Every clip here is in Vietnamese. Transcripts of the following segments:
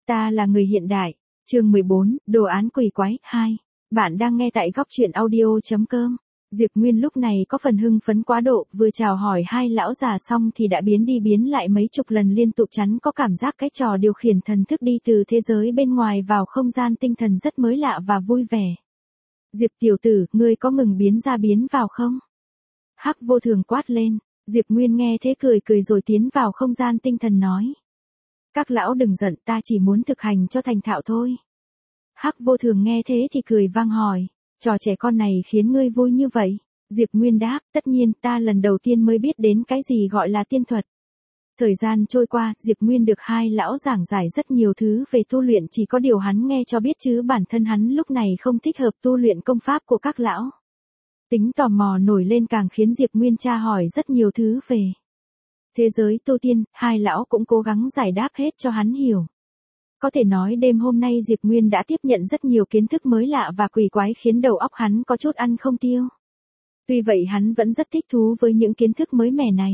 Ta là người hiện đại. Chương 14, đồ án quỷ quái 2. Bạn đang nghe tại góc truyện audio.com. Diệp Nguyên lúc này có phần hưng phấn quá độ, vừa chào hỏi hai lão già xong thì đã biến đi biến lại mấy chục lần liên tục, chắn có cảm giác cái trò điều khiển thần thức đi từ thế giới bên ngoài vào không gian tinh thần rất mới lạ và vui vẻ. Diệp tiểu tử, ngươi có mừng biến ra biến vào không? Hắc Vô Thường quát lên. Diệp Nguyên nghe thế cười cười rồi tiến vào không gian tinh thần nói. Các lão đừng giận, ta chỉ muốn thực hành cho thành thạo thôi. Hắc Vô Thường nghe thế thì cười vang hỏi. Trò trẻ con này khiến ngươi vui như vậy? Diệp Nguyên đáp, tất nhiên, ta lần đầu tiên mới biết đến cái gì gọi là tiên thuật. Thời gian trôi qua, Diệp Nguyên được hai lão giảng giải rất nhiều thứ về tu luyện, chỉ có điều hắn nghe cho biết chứ bản thân hắn lúc này không thích hợp tu luyện công pháp của các lão. Tính tò mò nổi lên càng khiến Diệp Nguyên tra hỏi rất nhiều thứ về thế giới tu tiên, hai lão cũng cố gắng giải đáp hết cho hắn hiểu. Có thể nói đêm hôm nay Diệp Nguyên đã tiếp nhận rất nhiều kiến thức mới lạ và quỷ quái khiến đầu óc hắn có chút ăn không tiêu. Tuy vậy hắn vẫn rất thích thú với những kiến thức mới mẻ này.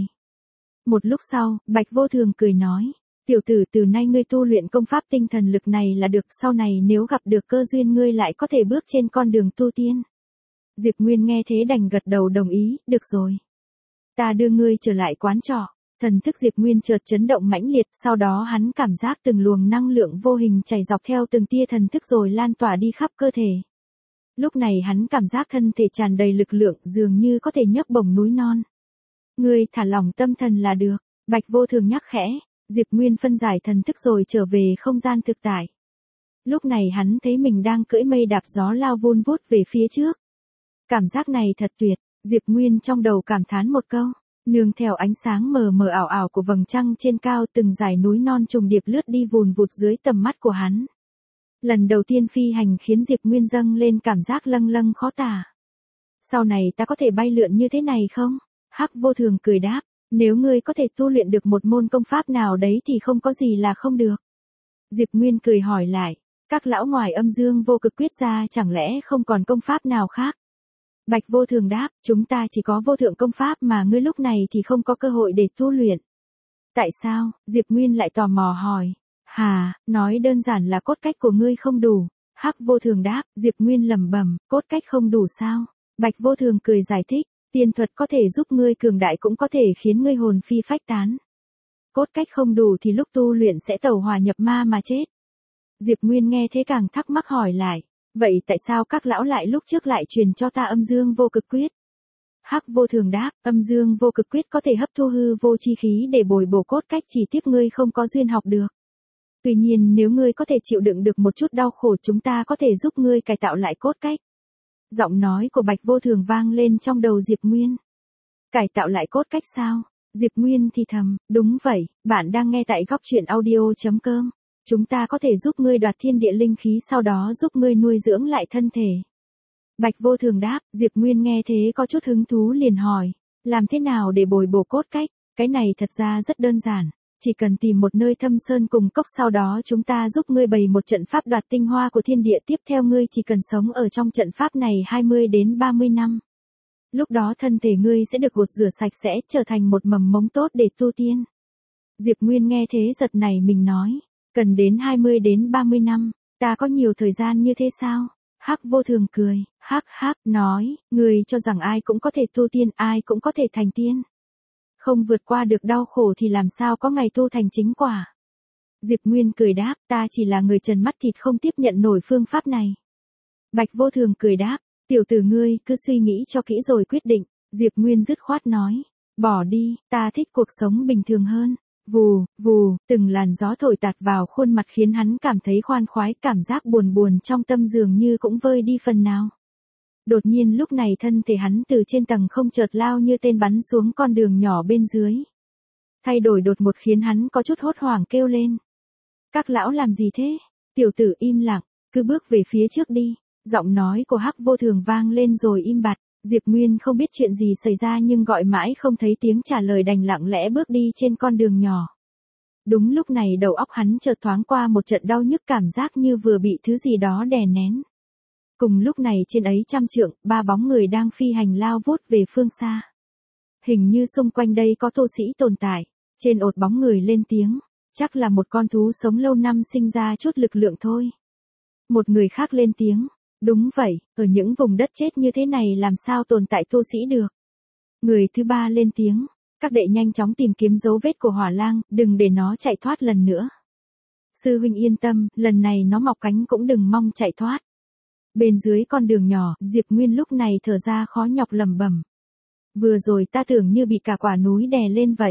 Một lúc sau, Bạch Vô Thường cười nói. Tiểu tử, từ nay ngươi tu luyện công pháp tinh thần lực này là được, sau này nếu gặp được cơ duyên ngươi lại có thể bước trên con đường tu tiên. Diệp Nguyên nghe thế đành gật đầu đồng ý, được rồi. Ta đưa ngươi trở lại quán trọ. Thần thức Diệp Nguyên chợt chấn động mãnh liệt, sau đó hắn cảm giác từng luồng năng lượng vô hình chảy dọc theo từng tia thần thức rồi lan tỏa đi khắp cơ thể. Lúc này hắn cảm giác thân thể tràn đầy lực lượng, dường như có thể nhấc bổng núi non. Ngươi thả lỏng tâm thần là được, Bạch Vô Thường nhắc khẽ. Diệp Nguyên phân giải thần thức rồi trở về không gian thực tại. Lúc này hắn thấy mình đang cưỡi mây đạp gió lao vun vút về phía trước. Cảm giác này thật tuyệt, Diệp Nguyên trong đầu cảm thán một câu. Nương theo ánh sáng mờ mờ ảo ảo của vầng trăng trên cao, từng dải núi non trùng điệp lướt đi vùn vụt dưới tầm mắt của hắn. Lần đầu tiên phi hành khiến Diệp Nguyên dâng lên cảm giác lâng lâng khó tả. Sau này ta có thể bay lượn như thế này không? Hắc Vô Thường cười đáp, nếu ngươi có thể tu luyện được một môn công pháp nào đấy thì không có gì là không được. Diệp Nguyên cười hỏi lại, các lão ngoài âm dương vô cực quyết ra chẳng lẽ không còn công pháp nào khác? Bạch Vô Thường đáp, chúng ta chỉ có vô thượng công pháp mà ngươi lúc này thì không có cơ hội để tu luyện. Tại sao? Diệp Nguyên lại tò mò hỏi. Hà, nói đơn giản là cốt cách của ngươi không đủ. Hắc Vô Thường đáp, Diệp Nguyên lẩm bẩm, cốt cách không đủ sao? Bạch Vô Thường cười giải thích, tiên thuật có thể giúp ngươi cường đại cũng có thể khiến ngươi hồn phi phách tán. Cốt cách không đủ thì lúc tu luyện sẽ tẩu hỏa nhập ma mà chết. Diệp Nguyên nghe thế càng thắc mắc hỏi lại. Vậy tại sao các lão lại lúc trước lại truyền cho ta âm dương vô cực quyết? Hắc Vô Thường đáp, âm dương vô cực quyết có thể hấp thu hư vô chi khí để bồi bổ cốt cách, chỉ tiếc ngươi không có duyên học được. Tuy nhiên nếu ngươi có thể chịu đựng được một chút đau khổ, chúng ta có thể giúp ngươi cải tạo lại cốt cách. Giọng nói của Bạch Vô Thường vang lên trong đầu Diệp Nguyên. Cải tạo lại cốt cách sao? Diệp Nguyên thì thầm, đúng vậy, bạn đang nghe tại góc truyện audio.com. Chúng ta có thể giúp ngươi đoạt thiên địa linh khí, sau đó giúp ngươi nuôi dưỡng lại thân thể. Bạch Vô Thường đáp, Diệp Nguyên nghe thế có chút hứng thú liền hỏi, làm thế nào để bồi bổ cốt cách? Cái này thật ra rất đơn giản, chỉ cần tìm một nơi thâm sơn cùng cốc, sau đó chúng ta giúp ngươi bày một trận pháp đoạt tinh hoa của thiên địa, tiếp theo ngươi chỉ cần sống ở trong trận pháp này 20 đến 30 năm. Lúc đó thân thể ngươi sẽ được gột rửa sạch sẽ, trở thành một mầm mống tốt để tu tiên. Diệp Nguyên nghe thế giật nảy mình nói. Cần đến 20 đến 30 năm, ta có nhiều thời gian như thế sao? Hắc Vô Thường cười, hắc nói, người cho rằng ai cũng có thể tu tiên, ai cũng có thể thành tiên. Không vượt qua được đau khổ thì làm sao có ngày tu thành chính quả. Diệp Nguyên cười đáp, ta chỉ là người trần mắt thịt không tiếp nhận nổi phương pháp này. Bạch Vô Thường cười đáp, tiểu tử ngươi cứ suy nghĩ cho kỹ rồi quyết định. Diệp Nguyên dứt khoát nói, bỏ đi, ta thích cuộc sống bình thường hơn. Vù, vù, từng làn gió thổi tạt vào khuôn mặt khiến hắn cảm thấy khoan khoái, cảm giác buồn buồn trong tâm dường như cũng vơi đi phần nào. Đột nhiên lúc này thân thể hắn từ trên tầng không chợt lao như tên bắn xuống con đường nhỏ bên dưới. Thay đổi đột ngột khiến hắn có chút hốt hoảng kêu lên. Các lão làm gì thế? Tiểu tử im lặng, cứ bước về phía trước đi. Giọng nói của Hắc Vô Thường vang lên rồi im bặt. Diệp Nguyên không biết chuyện gì xảy ra nhưng gọi mãi không thấy tiếng trả lời, đành lặng lẽ bước đi trên con đường nhỏ. Đúng lúc này đầu óc hắn chợt thoáng qua một trận đau nhức, cảm giác như vừa bị thứ gì đó đè nén. Cùng lúc này trên ấy trăm trượng, ba bóng người đang phi hành lao vút về phương xa. Hình như xung quanh đây có tu sĩ tồn tại. Trên ột bóng người lên tiếng. Chắc là một con thú sống lâu năm sinh ra chút lực lượng thôi. Một người khác lên tiếng. Đúng vậy, ở những vùng đất chết như thế này làm sao tồn tại tu sĩ được. Người thứ ba lên tiếng. Các đệ nhanh chóng tìm kiếm dấu vết của hỏa lang, đừng để nó chạy thoát lần nữa. Sư huynh yên tâm, lần này nó mọc cánh cũng đừng mong chạy thoát. Bên dưới con đường nhỏ, Diệp Nguyên lúc này thở ra khó nhọc lẩm bẩm. Vừa rồi ta tưởng như bị cả quả núi đè lên vậy.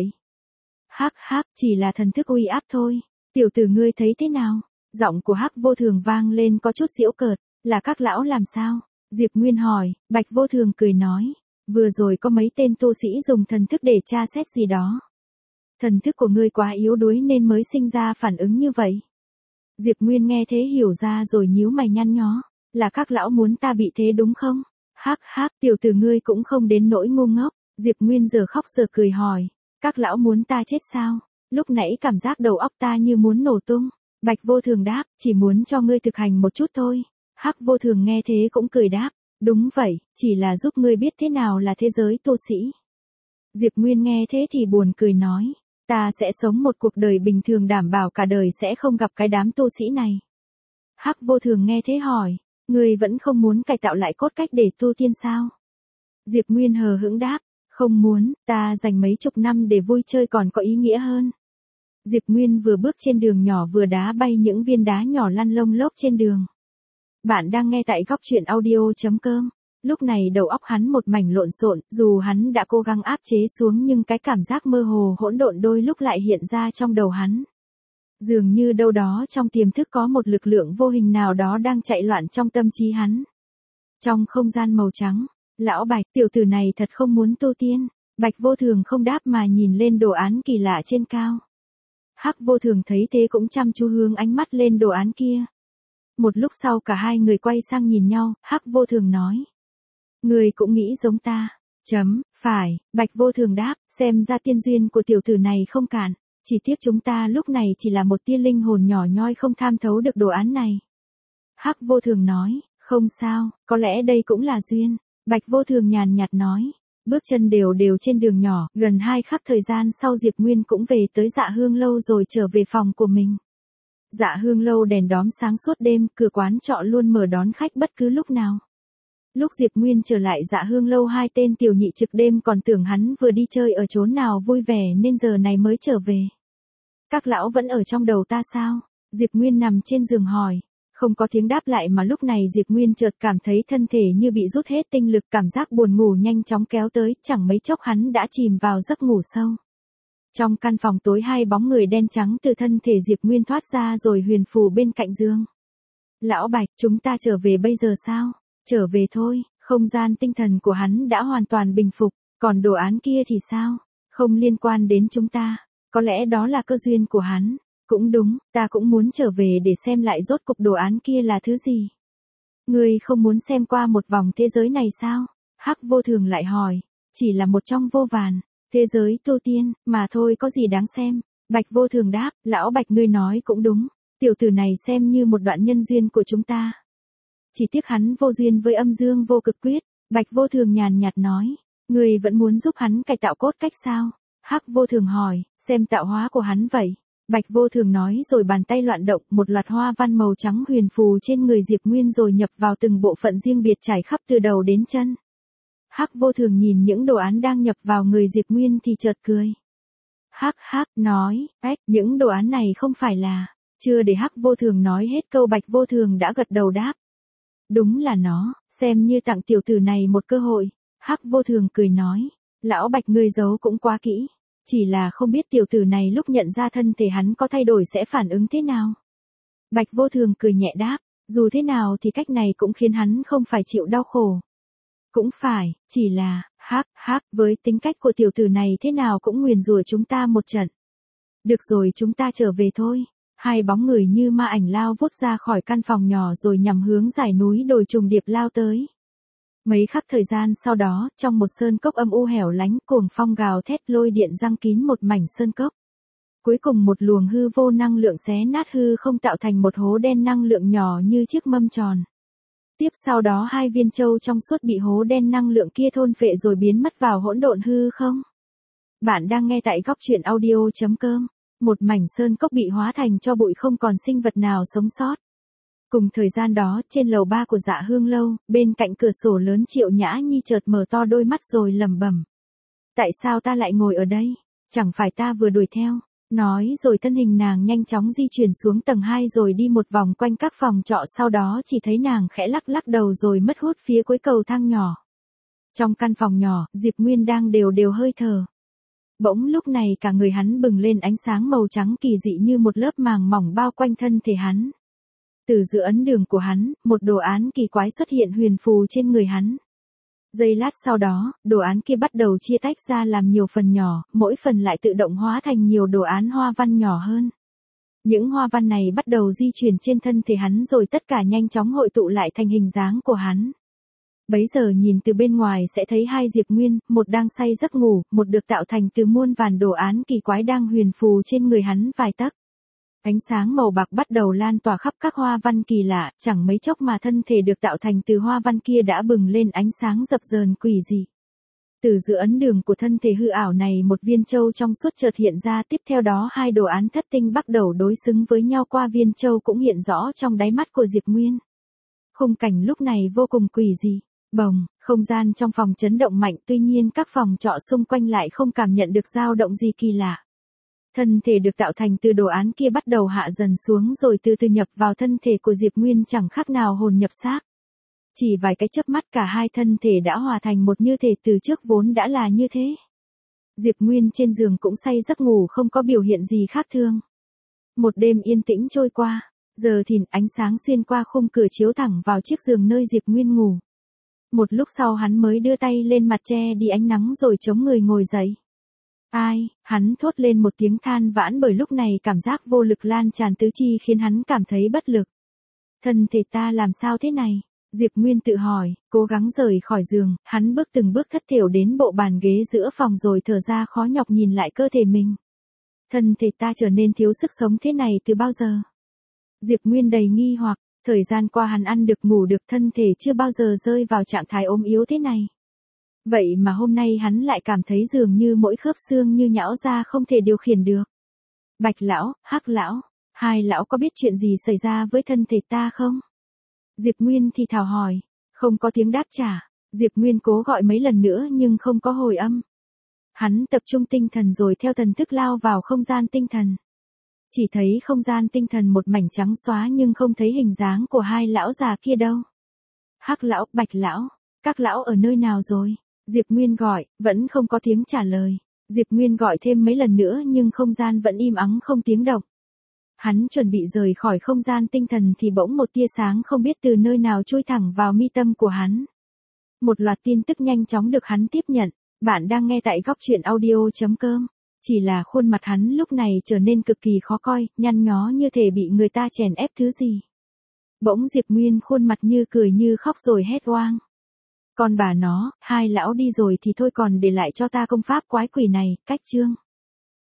Hắc hắc, chỉ là thần thức uy áp thôi. Tiểu tử ngươi thấy thế nào? Giọng của Hắc Vô Thường vang lên có chút giễu cợt. Là các lão làm sao? Diệp Nguyên hỏi. Bạch Vô Thường cười nói. Vừa rồi có mấy tên tu sĩ dùng thần thức để tra xét gì đó. Thần thức của ngươi quá yếu đuối nên mới sinh ra phản ứng như vậy. Diệp Nguyên nghe thế hiểu ra rồi nhíu mày nhăn nhó. Là các lão muốn ta bị thế đúng không? Hắc hắc, tiểu tử ngươi cũng không đến nỗi ngu ngốc. Diệp Nguyên giờ khóc giờ cười hỏi. Các lão muốn ta chết sao? Lúc nãy cảm giác đầu óc ta như muốn nổ tung. Bạch Vô Thường đáp, chỉ muốn cho ngươi thực hành một chút thôi. Hắc Vô Thường nghe thế cũng cười đáp. Đúng vậy, chỉ là giúp ngươi biết thế nào là thế giới tu sĩ. Diệp Nguyên nghe thế thì buồn cười nói. Ta sẽ sống một cuộc đời bình thường đảm bảo cả đời sẽ không gặp cái đám tu sĩ này. Hắc Vô Thường nghe thế hỏi. Ngươi vẫn không muốn cải tạo lại cốt cách để tu tiên sao? Diệp Nguyên hờ hững đáp. Không muốn, ta dành mấy chục năm để vui chơi còn có ý nghĩa hơn. Diệp Nguyên vừa bước trên đường nhỏ vừa đá bay những viên đá nhỏ lăn lông lốc trên đường. Bạn đang nghe tại góc truyện audio.com. Lúc này đầu óc hắn một mảnh lộn xộn, dù hắn đã cố gắng áp chế xuống nhưng cái cảm giác mơ hồ hỗn độn đôi lúc lại hiện ra trong đầu hắn. Dường như đâu đó trong tiềm thức có một lực lượng vô hình nào đó đang chạy loạn trong tâm trí hắn. Trong không gian màu trắng, lão Bạch, tiểu tử này thật không muốn tu tiên. Bạch Vô Thường không đáp mà nhìn lên đồ án kỳ lạ trên cao. Hắc Vô Thường thấy thế cũng chăm chú hướng ánh mắt lên đồ án kia. Một lúc sau cả hai người quay sang nhìn nhau, Hắc Vô Thường nói. Người cũng nghĩ giống ta. Phải, Bạch Vô Thường đáp, xem ra tiên duyên của tiểu tử này không cạn. Chỉ tiếc chúng ta lúc này chỉ là một tia linh hồn nhỏ nhoi không tham thấu được đồ án này. Hắc Vô Thường nói, không sao, có lẽ đây cũng là duyên. Bạch Vô Thường nhàn nhạt nói. Bước chân đều đều trên đường nhỏ, gần 2 khắc thời gian sau Diệp Nguyên cũng về tới Dạ Hương Lâu rồi trở về phòng của mình. Dạ Hương Lâu đèn đóm sáng suốt đêm, cửa quán trọ luôn mở đón khách bất cứ lúc nào. Lúc Diệp Nguyên trở lại Dạ Hương Lâu, hai tên tiểu nhị trực đêm còn tưởng hắn vừa đi chơi ở chốn nào vui vẻ nên giờ này mới trở về. Các lão vẫn ở trong đầu ta sao? Diệp Nguyên nằm trên giường hỏi. Không có tiếng đáp lại mà lúc này Diệp Nguyên chợt cảm thấy thân thể như bị rút hết tinh lực, cảm giác buồn ngủ nhanh chóng kéo tới, chẳng mấy chốc hắn đã chìm vào giấc ngủ sâu. Trong căn phòng tối, hai bóng người đen trắng từ thân thể Diệp Nguyên thoát ra rồi huyền phù bên cạnh giường. Lão Bạch, chúng ta trở về bây giờ sao? Trở về thôi, không gian tinh thần của hắn đã hoàn toàn bình phục, còn đồ án kia thì sao? Không liên quan đến chúng ta, có lẽ đó là cơ duyên của hắn. Cũng đúng, ta cũng muốn trở về để xem lại rốt cục đồ án kia là thứ gì. Ngươi không muốn xem qua một vòng thế giới này sao? Hắc Vô Thường lại hỏi, chỉ là một trong vô vàn, thế giới tu tiên, mà thôi có gì đáng xem. Bạch Vô Thường đáp, lão Bạch ngươi nói cũng đúng, tiểu tử này xem như một đoạn nhân duyên của chúng ta. Chỉ tiếc hắn vô duyên với âm dương vô cực quyết. Bạch Vô Thường nhàn nhạt nói, ngươi vẫn muốn giúp hắn cải tạo cốt cách sao? Hắc Vô Thường hỏi, xem tạo hóa của hắn vậy. Bạch Vô Thường nói rồi bàn tay loạn động, một loạt hoa văn màu trắng huyền phù trên người Diệp Nguyên rồi nhập vào từng bộ phận riêng biệt trải khắp từ đầu đến chân. Hắc Vô Thường nhìn những đồ án đang nhập vào người Diệp Nguyên thì chợt cười. Hắc hắc nói, những đồ án này không phải là. Chưa để Hắc Vô Thường nói hết câu Bạch Vô Thường đã gật đầu đáp. Đúng là nó, xem như tặng tiểu tử này một cơ hội. Hắc Vô Thường cười nói, lão Bạch ngươi giấu cũng quá kỹ. Chỉ là không biết tiểu tử này lúc nhận ra thân thể hắn có thay đổi sẽ phản ứng thế nào. Bạch Vô Thường cười nhẹ đáp, dù thế nào thì cách này cũng khiến hắn không phải chịu đau khổ. Cũng phải, chỉ là, với tính cách của tiểu tử này thế nào cũng nguyền rủa chúng ta một trận. Được rồi, chúng ta trở về thôi. Hai bóng người như ma ảnh lao vút ra khỏi căn phòng nhỏ rồi nhằm hướng dải núi đồi trùng điệp lao tới. Mấy khắc thời gian sau đó, trong một sơn cốc âm u hẻo lánh, cuồng phong gào thét lôi điện giăng kín một mảnh sơn cốc. Cuối cùng một luồng hư vô năng lượng xé nát hư không tạo thành một hố đen năng lượng nhỏ như chiếc mâm tròn. Tiếp sau đó hai viên châu trong suốt bị hố đen năng lượng kia thôn phệ rồi biến mất vào hỗn độn hư không. Bạn đang nghe tại góc truyện audio.com. Một mảnh sơn cốc bị hóa thành tro bụi, không còn sinh vật nào sống sót. Cùng thời gian đó, trên lầu 3 của Dạ Hương lâu, bên cạnh cửa sổ lớn, Triệu Nhã Nhi chợt mở to đôi mắt rồi lẩm bẩm. Tại sao ta lại ngồi ở đây? Chẳng phải ta vừa đuổi theo. Nói rồi thân hình nàng nhanh chóng di chuyển xuống tầng 2 rồi đi một vòng quanh các phòng trọ, sau đó chỉ thấy nàng khẽ lắc lắc đầu rồi mất hút phía cuối cầu thang nhỏ. Trong căn phòng nhỏ, Diệp Nguyên đang đều đều hơi thở. Bỗng lúc này cả người hắn bừng lên ánh sáng màu trắng kỳ dị, như một lớp màng mỏng bao quanh thân thể hắn. Từ giữa ấn đường của hắn, một đồ án kỳ quái xuất hiện huyền phù trên người hắn. Giây lát sau đó, đồ án kia bắt đầu chia tách ra làm nhiều phần nhỏ, mỗi phần lại tự động hóa thành nhiều đồ án hoa văn nhỏ hơn. Những hoa văn này bắt đầu di chuyển trên thân thể hắn rồi tất cả nhanh chóng hội tụ lại thành hình dáng của hắn. Bấy giờ nhìn từ bên ngoài sẽ thấy hai Diệp Nguyên, một đang say giấc ngủ, một được tạo thành từ muôn vàn đồ án kỳ quái đang huyền phù trên người hắn vài tấc. Ánh sáng màu bạc bắt đầu lan tỏa khắp các hoa văn kỳ lạ, chẳng mấy chốc mà thân thể được tạo thành từ hoa văn kia đã bừng lên ánh sáng dập dờn quỷ dị. Từ giữa ấn đường của thân thể hư ảo này, một viên châu trong suốt chợt hiện ra, tiếp theo đó hai đồ án thất tinh bắt đầu đối xứng với nhau, qua viên châu cũng hiện rõ trong đáy mắt của Diệp Nguyên. Khung cảnh lúc này vô cùng quỷ dị. Bồng, không gian trong phòng chấn động mạnh, tuy nhiên các phòng trọ xung quanh lại không cảm nhận được dao động gì kỳ lạ. Thân thể được tạo thành từ đồ án kia bắt đầu hạ dần xuống rồi từ từ nhập vào thân thể của Diệp Nguyên, chẳng khác nào hồn nhập xác. Chỉ vài cái chớp mắt cả hai thân thể đã hòa thành một, như thể từ trước vốn đã là như thế. Diệp Nguyên trên giường cũng say giấc ngủ, không có biểu hiện gì khác thường. Một đêm yên tĩnh trôi qua, giờ thìn ánh sáng xuyên qua khung cửa chiếu thẳng vào chiếc giường nơi Diệp Nguyên ngủ. Một lúc sau hắn mới đưa tay lên mặt che đi ánh nắng rồi chống người ngồi dậy. Ai, hắn thốt lên một tiếng than vãn, bởi lúc này cảm giác vô lực lan tràn tứ chi khiến hắn cảm thấy bất lực. Thân thể ta làm sao thế này? Diệp Nguyên tự hỏi, cố gắng rời khỏi giường, hắn bước từng bước thất thểu đến bộ bàn ghế giữa phòng rồi thở ra khó nhọc nhìn lại cơ thể mình. Thân thể ta trở nên thiếu sức sống thế này từ bao giờ? Diệp Nguyên đầy nghi hoặc, thời gian qua hắn ăn được ngủ được, thân thể chưa bao giờ rơi vào trạng thái ốm yếu thế này. Vậy mà hôm nay hắn lại cảm thấy dường như mỗi khớp xương như nhão ra không thể điều khiển được. Bạch lão, Hắc lão, hai lão có biết chuyện gì xảy ra với thân thể ta không? Diệp Nguyên thì thào hỏi, không có tiếng đáp trả. Diệp Nguyên cố gọi mấy lần nữa nhưng không có hồi âm. Hắn tập trung tinh thần rồi theo thần thức lao vào không gian tinh thần. Chỉ thấy không gian tinh thần một mảnh trắng xóa nhưng không thấy hình dáng của hai lão già kia đâu. Hắc lão, Bạch lão, các lão ở nơi nào rồi? Diệp Nguyên gọi, vẫn không có tiếng trả lời. Diệp Nguyên gọi thêm mấy lần nữa nhưng không gian vẫn im ắng không tiếng động. Hắn chuẩn bị rời khỏi không gian tinh thần thì bỗng một tia sáng không biết từ nơi nào chui thẳng vào mi tâm của hắn. Một loạt tin tức nhanh chóng được hắn tiếp nhận. Bạn đang nghe tại góc truyện audio.com. Chỉ là khuôn mặt hắn lúc này trở nên cực kỳ khó coi, nhăn nhó như thể bị người ta chèn ép thứ gì. Bỗng Diệp Nguyên khuôn mặt như cười như khóc rồi hét oang. Con bà nó, hai lão đi rồi thì thôi còn để lại cho ta công pháp quái quỷ này, cách chương.